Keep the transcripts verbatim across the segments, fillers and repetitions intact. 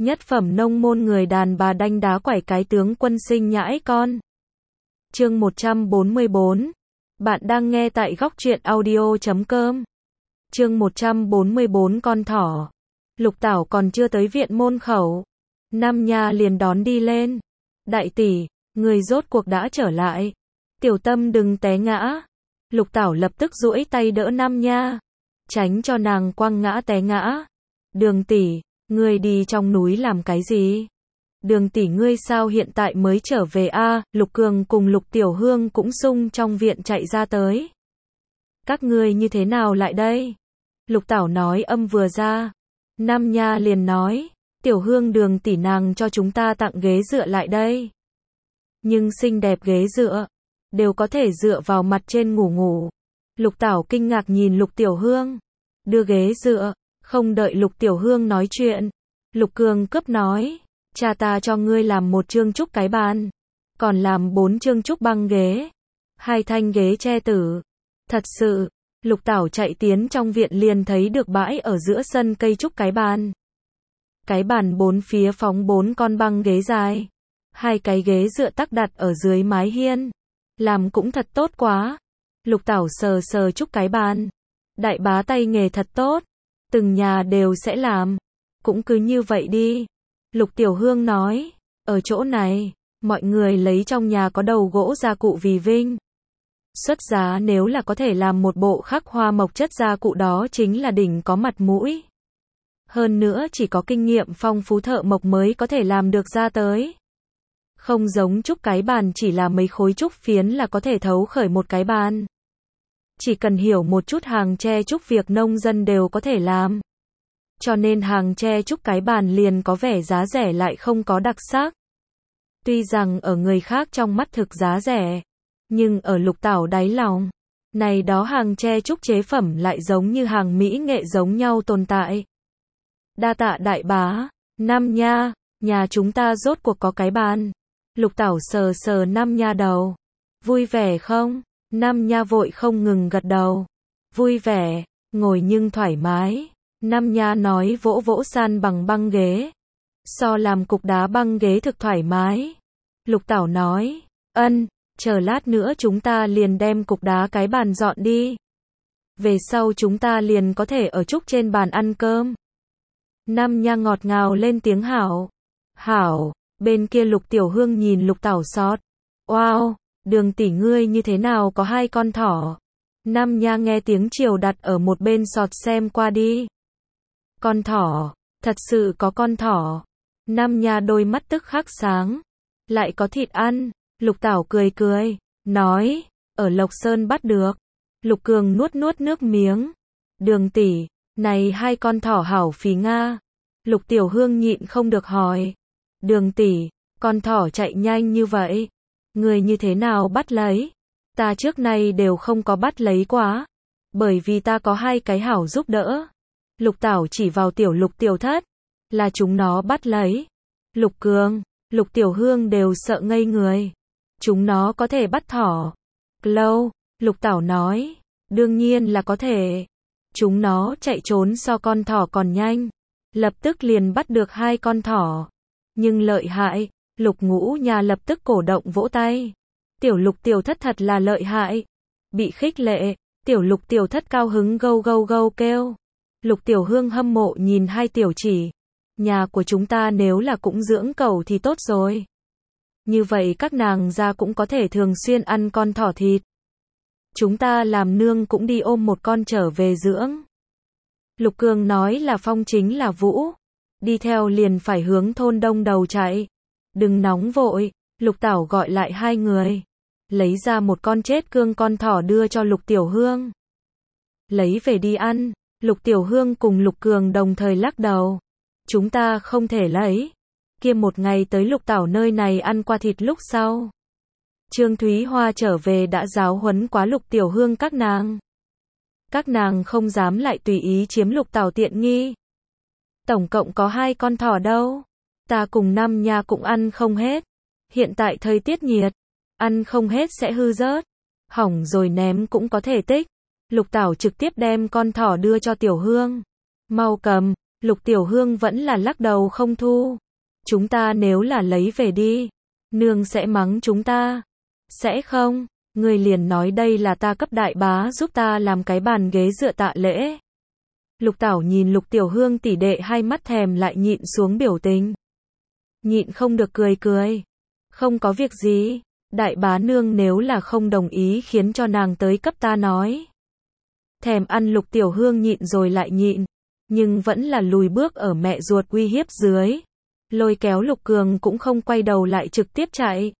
Nhất phẩm nông môn người đàn bà đanh đá quẩy cái tướng quân sinh nhãi con. Chương một trăm bốn mươi bốn. Bạn đang nghe tại góc truyện audio chấm com. Chương một trăm bốn mươi bốn con thỏ. Lục Tảo còn chưa tới viện môn khẩu, Nam Nha liền đón đi lên. Đại tỷ, người rốt cuộc đã trở lại. Tiểu Tâm đừng té ngã. Lục Tảo lập tức duỗi tay đỡ Nam Nha, tránh cho nàng quăng ngã té ngã. Đường tỷ, ngươi đi trong núi làm cái gì? Đường tỷ ngươi sao hiện tại mới trở về a? À, Lục Cường cùng Lục Tiểu Hương cũng xung trong viện chạy ra tới. Các ngươi như thế nào lại đây? Lục Tảo nói âm vừa ra, Nam Nha liền nói, Tiểu Hương Đường tỷ nàng cho chúng ta tặng ghế dựa lại đây. Nhưng xinh đẹp ghế dựa, đều có thể dựa vào mặt trên ngủ ngủ. Lục Tảo kinh ngạc nhìn Lục Tiểu Hương, đưa ghế dựa. Không đợi Lục Tiểu Hương nói chuyện, Lục Cường cấp nói, cha ta cho ngươi làm một chương trúc cái bàn, còn làm bốn chương trúc băng ghế, hai thanh ghế tre tử. Thật sự, Lục Tảo chạy tiến trong viện liền thấy được bãi ở giữa sân cây trúc cái bàn. Cái bàn bốn phía phóng bốn con băng ghế dài, hai cái ghế dựa tắc đặt ở dưới mái hiên, làm cũng thật tốt quá. Lục Tảo sờ sờ trúc cái bàn, đại bá tay nghề thật tốt. Từng nhà đều sẽ làm, cũng cứ như vậy đi. Lục Tiểu Hương nói, ở chỗ này, mọi người lấy trong nhà có đầu gỗ gia cụ vì vinh. Xuất giá nếu là có thể làm một bộ khắc hoa mộc chất gia cụ đó chính là đỉnh có mặt mũi. Hơn nữa chỉ có kinh nghiệm phong phú thợ mộc mới có thể làm được ra tới. Không giống trúc cái bàn chỉ là mấy khối trúc phiến là có thể thấu khởi một cái bàn. Chỉ cần hiểu một chút hàng tre trúc việc nông dân đều có thể làm. Cho nên hàng tre trúc cái bàn liền có vẻ giá rẻ lại không có đặc sắc. Tuy rằng ở người khác trong mắt thực giá rẻ, nhưng ở Lục Tảo đáy lòng, này đó hàng tre trúc chế phẩm lại giống như hàng mỹ nghệ giống nhau tồn tại. Đa tạ đại bá, Nam Nha, nhà chúng ta rốt cuộc có cái bàn. Lục Tảo sờ sờ Nam Nha đầu. Vui vẻ không? Nam Nha vội không ngừng gật đầu. Vui vẻ, ngồi nhưng thoải mái. Nam Nha nói vỗ vỗ san bằng băng ghế. So làm cục đá băng ghế thực thoải mái. Lục Tảo nói, ân, chờ lát nữa chúng ta liền đem cục đá cái bàn dọn đi. Về sau chúng ta liền có thể ở trúc trên bàn ăn cơm. Nam Nha ngọt ngào lên tiếng hảo. Hảo, bên kia Lục Tiểu Hương nhìn Lục Tảo sót. Wow! Đường tỷ ngươi như thế nào có hai con thỏ? Nam Nha nghe tiếng chiều đặt ở một bên sọt xem qua đi. Con thỏ, thật sự có con thỏ. Nam Nha đôi mắt tức khắc sáng. Lại có thịt ăn. Lục Tảo cười cười, nói, ở Lộc Sơn bắt được. Lục Cường nuốt nuốt nước miếng. Đường tỷ, này hai con thỏ hảo phí Nga. Lục Tiểu Hương nhịn không được hỏi. Đường tỷ, con thỏ chạy nhanh như vậy, người như thế nào bắt lấy? Ta trước nay đều không có bắt lấy quá, bởi vì ta có hai cái hảo giúp đỡ. Lục Tảo chỉ vào Tiểu Lục Tiểu Thất, là chúng nó bắt lấy. Lục Cường, Lục Tiểu Hương đều sợ ngây người. Chúng nó có thể bắt thỏ? Lâu, Lục Tảo nói, đương nhiên là có thể. Chúng nó chạy trốn so con thỏ còn nhanh, lập tức liền bắt được hai con thỏ. Nhưng lợi hại, Lục Ngũ Nhà lập tức cổ động vỗ tay. Tiểu Lục Tiểu Thất thật là lợi hại. Bị khích lệ, Tiểu Lục Tiểu Thất cao hứng gâu gâu gâu kêu. Lục Tiểu Hương hâm mộ nhìn hai tiểu chỉ. Nhà của chúng ta nếu là cũng dưỡng cẩu thì tốt rồi. Như vậy các nàng ra cũng có thể thường xuyên ăn con thỏ thịt. Chúng ta làm nương cũng đi ôm một con trở về dưỡng. Lục Cường nói là Phong chính là Vũ. Đi theo liền phải hướng thôn đông đầu chạy. Đừng nóng vội, Lục Tảo gọi lại hai người. Lấy ra một con chết cương con thỏ đưa cho Lục Tiểu Hương. Lấy về đi ăn. Lục Tiểu Hương cùng Lục Cường đồng thời lắc đầu. Chúng ta không thể lấy. Kia một ngày tới Lục Tảo nơi này ăn qua thịt lúc sau. Trương Thúy Hoa trở về đã giáo huấn quá Lục Tiểu Hương các nàng. Các nàng không dám lại tùy ý chiếm Lục Tảo tiện nghi. Tổng cộng có hai con thỏ đâu. Ta cùng Nam Nha cũng ăn không hết. Hiện tại thời tiết nhiệt, ăn không hết sẽ hư rớt. Hỏng rồi ném cũng có thể tích. Lục Tảo trực tiếp đem con thỏ đưa cho Tiểu Hương. Mau cầm, Lục Tiểu Hương vẫn là lắc đầu không thu. Chúng ta nếu là lấy về đi, nương sẽ mắng chúng ta. Sẽ không, ngươi liền nói đây là ta cấp đại bá giúp ta làm cái bàn ghế dựa tạ lễ. Lục Tảo nhìn Lục Tiểu Hương tỷ đệ hai mắt thèm lại nhịn xuống biểu tình. Nhịn không được cười cười. Không có việc gì, đại bá nương nếu là không đồng ý khiến cho nàng tới cấp ta nói. Thèm ăn Lục Tiểu Hương nhịn rồi lại nhịn, nhưng vẫn là lùi bước ở mẹ ruột uy hiếp dưới. Lôi kéo Lục Cường cũng không quay đầu lại trực tiếp chạy.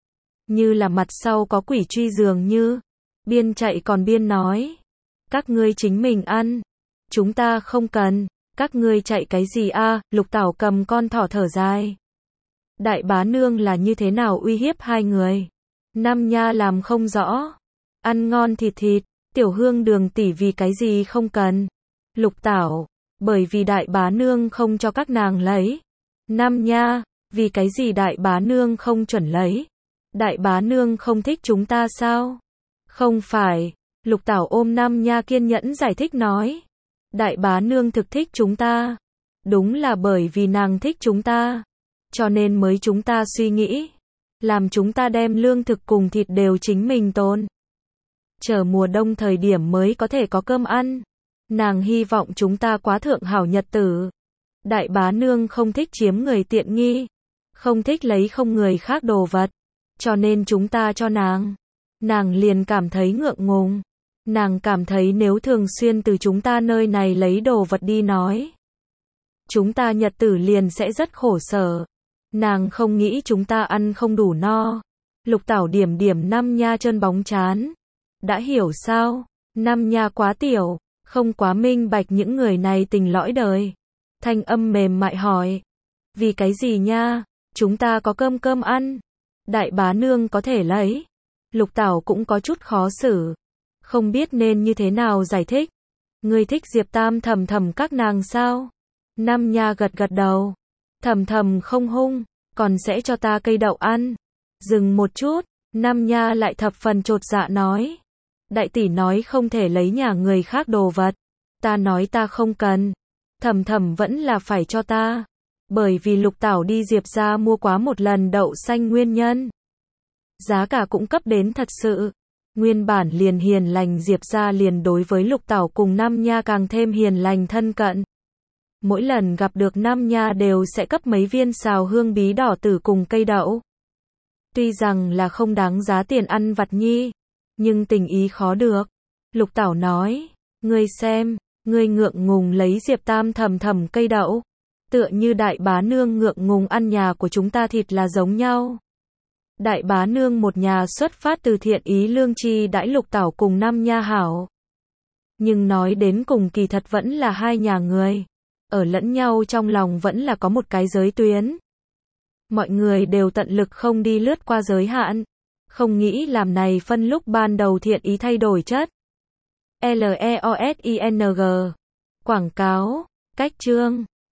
Như là mặt sau có quỷ truy dường như. Biên chạy còn biên nói. Các ngươi chính mình ăn. Chúng ta không cần. Các ngươi chạy cái gì a? Lục Tảo cầm con thỏ thở dài. Đại bá nương là như thế nào uy hiếp hai người? Nam Nha làm không rõ. Ăn ngon thịt thịt. Tiểu Hương Đường tỷ vì cái gì không cần? Lục Tảo. Bởi vì đại bá nương không cho các nàng lấy. Nam Nha. Vì cái gì đại bá nương không chuẩn lấy? Đại bá nương không thích chúng ta sao? Không phải. Lục Tảo ôm Nam Nha kiên nhẫn giải thích nói. Đại bá nương thực thích chúng ta. Đúng là bởi vì nàng thích chúng ta. Cho nên mới chúng ta suy nghĩ. Làm chúng ta đem lương thực cùng thịt đều chính mình tồn. Chờ mùa đông thời điểm mới có thể có cơm ăn. Nàng hy vọng chúng ta quá thượng hảo nhật tử. Đại bá nương không thích chiếm người tiện nghi. Không thích lấy không người khác đồ vật. Cho nên chúng ta cho nàng. Nàng liền cảm thấy ngượng ngùng. Nàng cảm thấy nếu thường xuyên từ chúng ta nơi này lấy đồ vật đi nói. Chúng ta nhật tử liền sẽ rất khổ sở. Nàng không nghĩ chúng ta ăn không đủ no. Lục Tảo điểm điểm Nam Nha trơn bóng chán. Đã hiểu sao? Nam Nha quá tiểu, không quá minh bạch những người này tình lõi đời. Thanh âm mềm mại hỏi. Vì cái gì nha? Chúng ta có cơm cơm ăn. Đại bá nương có thể lấy. Lục Tảo cũng có chút khó xử. Không biết nên như thế nào giải thích. Ngươi thích Diệp Tam Thầm Thầm các nàng sao? Nam Nha gật gật đầu. Thầm Thầm không hung, còn sẽ cho ta cây đậu ăn. Dừng một chút, Nam Nha lại thập phần chột dạ nói. Đại tỷ nói không thể lấy nhà người khác đồ vật. Ta nói ta không cần. Thầm Thầm vẫn là phải cho ta. Bởi vì Lục Tảo đi Diệp ra mua quá một lần đậu xanh nguyên nhân. Giá cả cũng cấp đến thật sự. Nguyên bản liền hiền lành Diệp ra liền đối với Lục Tảo cùng Nam Nha càng thêm hiền lành thân cận. Mỗi lần gặp được Nam Nha đều sẽ cấp mấy viên xào hương bí đỏ tử cùng cây đậu. Tuy rằng là không đáng giá tiền ăn vặt nhi, nhưng tình ý khó được. Lục Tảo nói, ngươi xem, ngươi ngượng ngùng lấy Diệp Tam Thầm Thầm cây đậu. Tựa như đại bá nương ngượng ngùng ăn nhà của chúng ta thịt là giống nhau. Đại bá nương một nhà xuất phát từ thiện ý lương tri đãi Lục Tảo cùng Nam Nha hảo. Nhưng nói đến cùng kỳ thật vẫn là hai nhà người. Ở lẫn nhau trong lòng vẫn là có một cái giới tuyến. Mọi người đều tận lực không đi lướt qua giới hạn. Không nghĩ làm này phân lúc ban đầu thiện ý thay đổi chất. L E O S I N G. Quảng cáo, cách chương.